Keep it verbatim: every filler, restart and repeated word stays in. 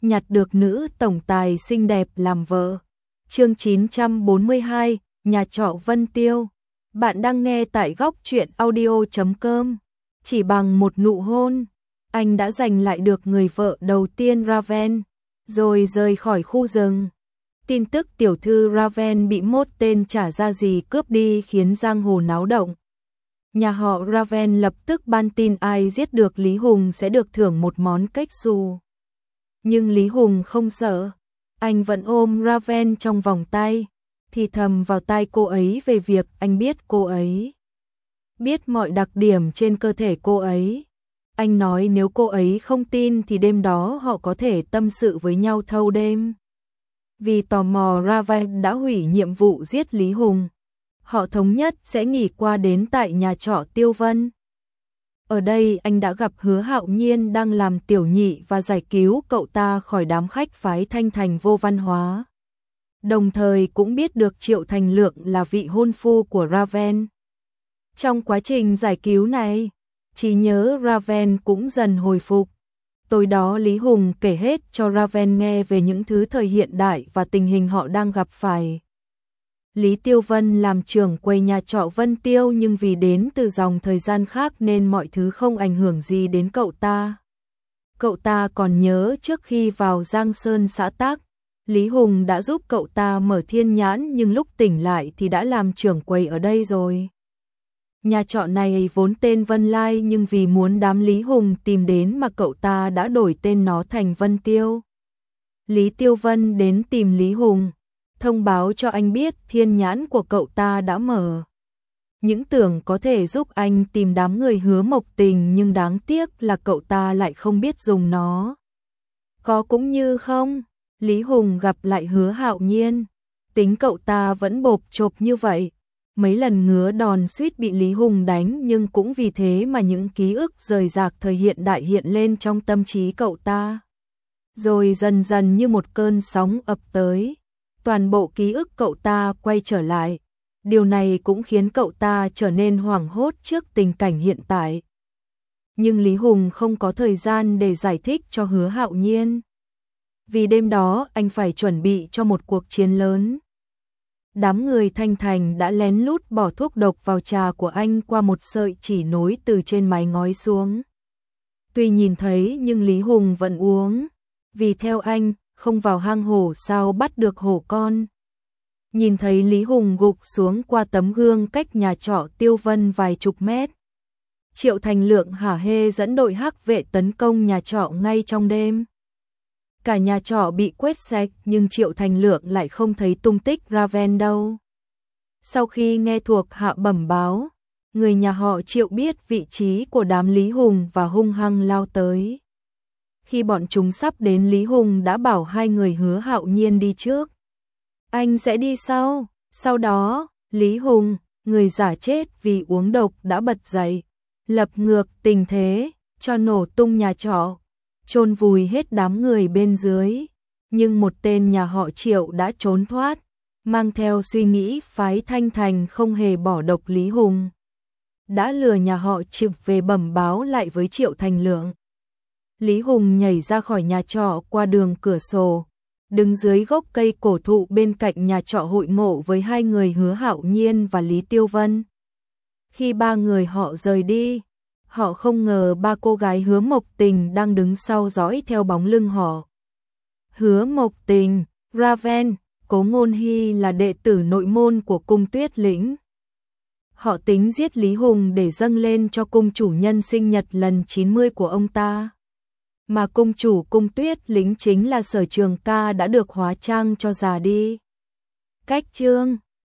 nhặt được nữ tổng tài xinh đẹp làm vợ. Chương chín trăm bốn mươi hai, nhà trọ Vân Tiêu. Bạn đang nghe tại góc truyện audio chấm com. Chỉ bằng một nụ hôn, anh đã giành lại được người vợ đầu tiên Raven, rồi rời khỏi khu rừng. Tin tức tiểu thư Raven bị một tên chả ra gì cướp đi khiến giang hồ náo động. Nhà họ Raven lập tức ban tin ai giết được Lý Hùng sẽ được thưởng một món kếch xù. Nhưng Lý Hùng không sợ, anh vẫn ôm Raven trong vòng tay, thì thầm vào tai cô ấy về việc anh biết cô ấy. Biết mọi đặc điểm trên cơ thể cô ấy. Anh nói nếu cô ấy không tin thì đêm đó họ có thể tâm sự với nhau thâu đêm. Vì tò mò Raven đã hủy nhiệm vụ giết Lý Hùng. Họ thống nhất sẽ nghỉ qua đến tại nhà trọ Tiêu Vân. Ở đây anh đã gặp Hứa Hạo Nhiên đang làm tiểu nhị và giải cứu cậu ta khỏi đám khách phái Thanh Thành vô văn hóa. Đồng thời cũng biết được Triệu Thành Lượng là vị hôn phu của Raven. Trong quá trình giải cứu này, trí nhớ Raven cũng dần hồi phục. Tối đó Lý Hùng kể hết cho Raven nghe về những thứ thời hiện đại và tình hình họ đang gặp phải. Lý Tiêu Vân làm trưởng quầy nhà trọ Vân Tiêu nhưng vì đến từ dòng thời gian khác nên mọi thứ không ảnh hưởng gì đến cậu ta. Cậu ta còn nhớ trước khi vào Giang Sơn xã Tác, Lý Hùng đã giúp cậu ta mở thiên nhãn nhưng lúc tỉnh lại thì đã làm trưởng quầy ở đây rồi. Nhà trọ này vốn tên Vân Lai nhưng vì muốn đám Lý Hùng tìm đến mà cậu ta đã đổi tên nó thành Vân Tiêu. Lý Tiêu Vân đến tìm Lý Hùng, thông báo cho anh biết thiên nhãn của cậu ta đã mở. Những tưởng có thể giúp anh tìm đám người Hứa Mộc Tình nhưng đáng tiếc là cậu ta lại không biết dùng nó. Có cũng như không, Lý Hùng gặp lại Hứa Hạo Nhiên. Tính cậu ta vẫn bộp chộp như vậy. Mấy lần ngứa đòn suýt bị Lý Hùng đánh nhưng cũng vì thế mà những ký ức rời rạc thời hiện đại hiện lên trong tâm trí cậu ta. Rồi dần dần như một cơn sóng ập tới, toàn bộ ký ức cậu ta quay trở lại. Điều này cũng khiến cậu ta trở nên hoảng hốt trước tình cảnh hiện tại. Nhưng Lý Hùng không có thời gian để giải thích cho Hứa Hạo Nhiên. Vì đêm đó anh phải chuẩn bị cho một cuộc chiến lớn. Đám người Thanh Thành đã lén lút bỏ thuốc độc vào trà của anh qua một sợi chỉ nối từ trên mái ngói xuống. Tuy nhìn thấy nhưng Lý Hùng vẫn uống, vì theo anh, không vào hang hổ sao bắt được hổ con. Nhìn thấy Lý Hùng gục xuống qua tấm gương cách nhà trọ Tiêu Vân vài chục mét. Triệu Thành Lượng hả hê dẫn đội hắc vệ tấn công nhà trọ ngay trong đêm. Cả nhà trọ bị quét sạch nhưng Triệu Thành Lượng lại không thấy tung tích Raven đâu. Sau khi nghe thuộc hạ bẩm báo, người nhà họ Triệu biết vị trí của đám Lý Hùng và hung hăng lao tới. Khi bọn chúng sắp đến Lý Hùng đã bảo hai người Hứa Hạo Nhiên đi trước. Anh sẽ đi sau. Sau đó, Lý Hùng, người giả chết vì uống độc đã bật dậy, lập ngược tình thế, cho nổ tung nhà trọ, chôn vùi hết đám người bên dưới. Nhưng một tên nhà họ Triệu đã trốn thoát, mang theo suy nghĩ phái Thanh Thành không hề bỏ độc Lý Hùng. Đã lừa nhà họ Triệu về bẩm báo lại với Triệu Thành Lượng. Lý Hùng nhảy ra khỏi nhà trọ qua đường cửa sổ, đứng dưới gốc cây cổ thụ bên cạnh nhà trọ hội ngộ với hai người Hứa Hạo Nhiên và Lý Tiêu Vân. Khi ba người họ rời đi, họ không ngờ ba cô gái Hứa Mộc Tình đang đứng sau dõi theo bóng lưng họ. Hứa Mộc Tình, Raven, Cố Ngôn Hy là đệ tử nội môn của cung Tuyết Lĩnh. Họ tính giết Lý Hùng để dâng lên cho cung chủ nhân sinh nhật lần chín mươi của ông ta. Mà cung chủ cung Tuyết Lĩnh chính là Sở Trường Ca đã được hóa trang cho già đi. Cách chương